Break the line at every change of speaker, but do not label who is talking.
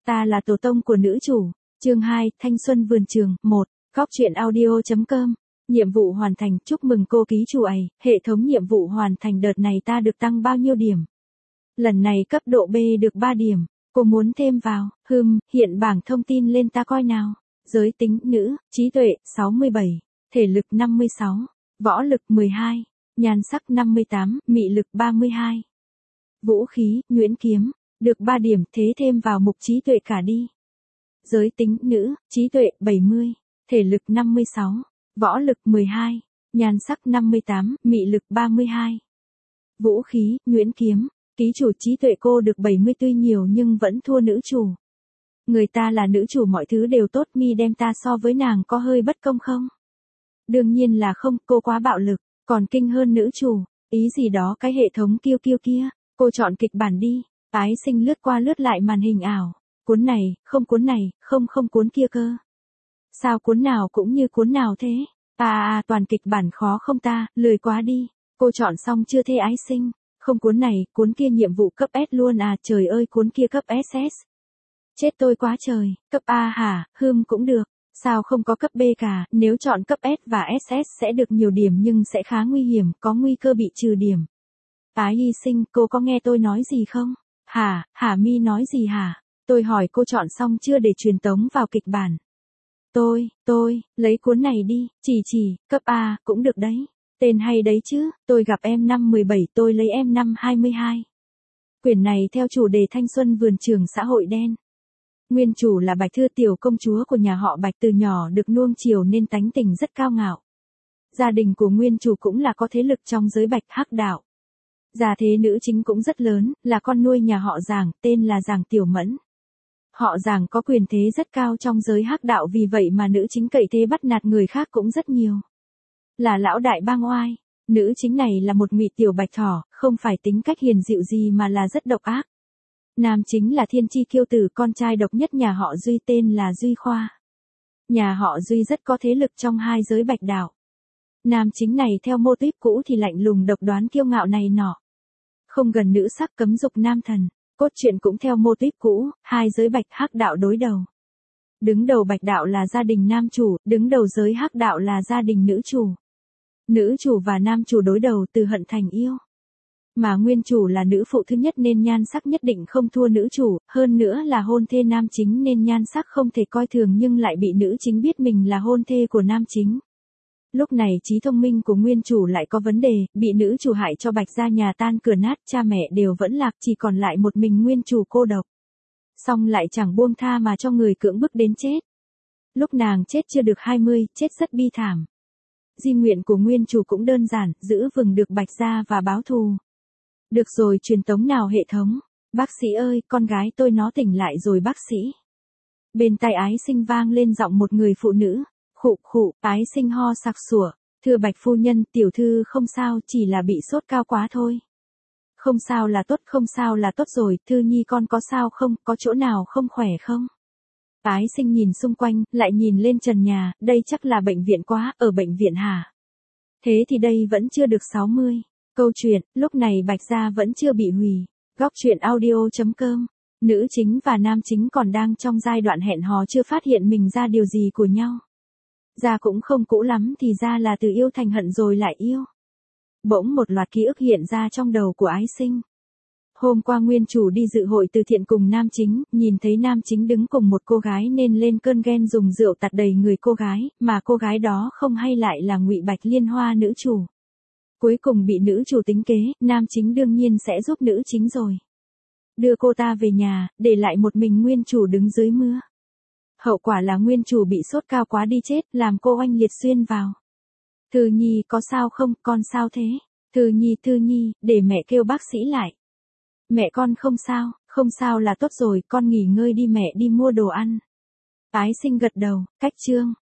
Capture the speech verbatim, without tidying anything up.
Ta là tổ tông của nữ chủ. Chương hai, Thanh xuân vườn trường. một. Góc truyện audio.com. Nhiệm vụ hoàn thành, chúc mừng cô ký chủ ấy, hệ thống nhiệm vụ hoàn thành đợt này ta được tăng bao nhiêu điểm? Lần này cấp độ B được ba điểm, cô muốn thêm vào, hừm, hiện bảng thông tin lên ta coi nào. Giới tính nữ, trí tuệ, sáu mươi bảy, thể lực năm mươi sáu, võ lực mười hai, nhan sắc năm mươi tám, mị lực ba mươi hai. Vũ khí, nhuyễn kiếm, được ba điểm, thế thêm vào mục trí tuệ cả đi. Giới tính nữ, trí tuệ bảy mươi, thể lực năm mươi sáu, võ lực mười hai, nhan sắc năm mươi tám, mị lực ba mươi hai. Vũ khí, nhuyễn kiếm, ký chủ trí tuệ cô được bảy mươi tuy nhiều nhưng vẫn thua nữ chủ. Người ta là nữ chủ mọi thứ đều tốt, mi đem ta so với nàng có hơi bất công không? Đương nhiên là không, cô quá bạo lực, còn kinh hơn nữ chủ, ý gì đó cái hệ thống kiêu kiêu kia, cô chọn kịch bản đi. Ái Sinh lướt qua lướt lại màn hình ảo, cuốn này, không cuốn này, không không cuốn kia cơ. Sao cuốn nào cũng như cuốn nào thế? À à toàn kịch bản khó không ta, lười quá đi. Cô chọn xong chưa thế Ái Sinh? Không cuốn này, cuốn kia nhiệm vụ cấp S luôn à, trời ơi cuốn kia cấp ét ét. Chết tôi quá trời, cấp A hả, hưm cũng được. Sao không có cấp B cả, nếu chọn cấp S và ét ét sẽ được nhiều điểm nhưng sẽ khá nguy hiểm, có nguy cơ bị trừ điểm. Ái Hy Sinh, cô có nghe tôi nói gì không? Hả, hả mi nói gì hả? Tôi hỏi cô chọn xong chưa để truyền tống vào kịch bản. Tôi, tôi, lấy cuốn này đi, chỉ chỉ, cấp A, cũng được đấy. Tên hay đấy chứ, tôi gặp em năm mười bảy, tôi lấy em năm hai mươi hai. Quyển này theo chủ đề thanh xuân vườn trường xã hội đen. Nguyên chủ là Bạch Thư tiểu công chúa của nhà họ Bạch, từ nhỏ được nuông chiều nên tánh tình rất cao ngạo. Gia đình của nguyên chủ cũng là có thế lực trong giới Bạch Hắc đạo. Gia thế nữ chính cũng rất lớn, là con nuôi nhà họ Giàng, tên là Giàng Tiểu Mẫn. Họ Giàng có quyền thế rất cao trong giới Hắc đạo, vì vậy mà nữ chính cậy thế bắt nạt người khác cũng rất nhiều. Là lão đại bang oai, nữ chính này là một ngụy tiểu bạch thỏ, không phải tính cách hiền dịu gì mà là rất độc ác. Nam chính là thiên chi kiêu tử, con trai độc nhất nhà họ Duy, tên là Duy Khoa. Nhà họ Duy rất có thế lực trong hai giới Bạch đạo. Nam chính này theo mô típ cũ thì lạnh lùng độc đoán kiêu ngạo này nọ. Không gần nữ sắc, cấm dục nam thần. Cốt truyện cũng theo mô típ cũ, hai giới Bạch Hắc đạo đối đầu. Đứng đầu Bạch đạo là gia đình nam chủ, đứng đầu giới Hắc đạo là gia đình nữ chủ. Nữ chủ và nam chủ đối đầu từ hận thành yêu. Mà nguyên chủ là nữ phụ thứ nhất nên nhan sắc nhất định không thua nữ chủ, hơn nữa là hôn thê nam chính nên nhan sắc không thể coi thường, nhưng lại bị nữ chính biết mình là hôn thê của nam chính. Lúc này trí thông minh của nguyên chủ lại có vấn đề, bị nữ chủ hại cho Bạch gia nhà tan cửa nát, cha mẹ đều vẫn lạc, chỉ còn lại một mình nguyên chủ cô độc. Xong lại chẳng buông tha mà cho người cưỡng bức đến chết. Lúc nàng chết chưa được hai mươi, chết rất bi thảm. Di nguyện của nguyên chủ cũng đơn giản, giữ vừng được Bạch gia và báo thù. Được rồi, truyền tống nào hệ thống. Bác sĩ ơi, con gái tôi nó tỉnh lại rồi bác sĩ. Bên tai Ái Sinh vang lên giọng một người phụ nữ. Khụ khụ, Ái Sinh ho sặc sủa. Thưa Bạch phu nhân, tiểu thư không sao, chỉ là bị sốt cao quá thôi. Không sao là tốt, không sao là tốt rồi, Thư Nhi con có sao không, có chỗ nào không khỏe không? Ái Sinh nhìn xung quanh, lại nhìn lên trần nhà, đây chắc là bệnh viện quá, ở bệnh viện hả? Thế thì đây vẫn chưa được sáu mươi. Câu chuyện, lúc này Bạch gia vẫn chưa bị hủy. Góc truyện audio.com. Nữ chính và nam chính còn đang trong giai đoạn hẹn hò, chưa phát hiện mình ra điều gì của nhau. Ra cũng không cũ lắm, thì ra là từ yêu thành hận rồi lại yêu. Bỗng một loạt ký ức hiện ra trong đầu của Ái Sinh. Hôm qua nguyên chủ đi dự hội từ thiện cùng nam chính, nhìn thấy nam chính đứng cùng một cô gái nên lên cơn ghen dùng rượu tạt đầy người cô gái, mà cô gái đó không hay lại là ngụy Bạch Liên Hoa nữ chủ. Cuối cùng bị nữ chủ tính kế, nam chính đương nhiên sẽ giúp nữ chính rồi. Đưa cô ta về nhà, để lại một mình nguyên chủ đứng dưới mưa. Hậu quả là nguyên chủ bị sốt cao quá đi chết, làm cô oanh liệt xuyên vào. Thư Nhi có sao không, con sao thế? Thư Nhi, Thư Nhi, để mẹ kêu bác sĩ lại. Mẹ con không sao, không sao là tốt rồi, con nghỉ ngơi đi, mẹ đi mua đồ ăn. Ái Sinh gật đầu, cách chương.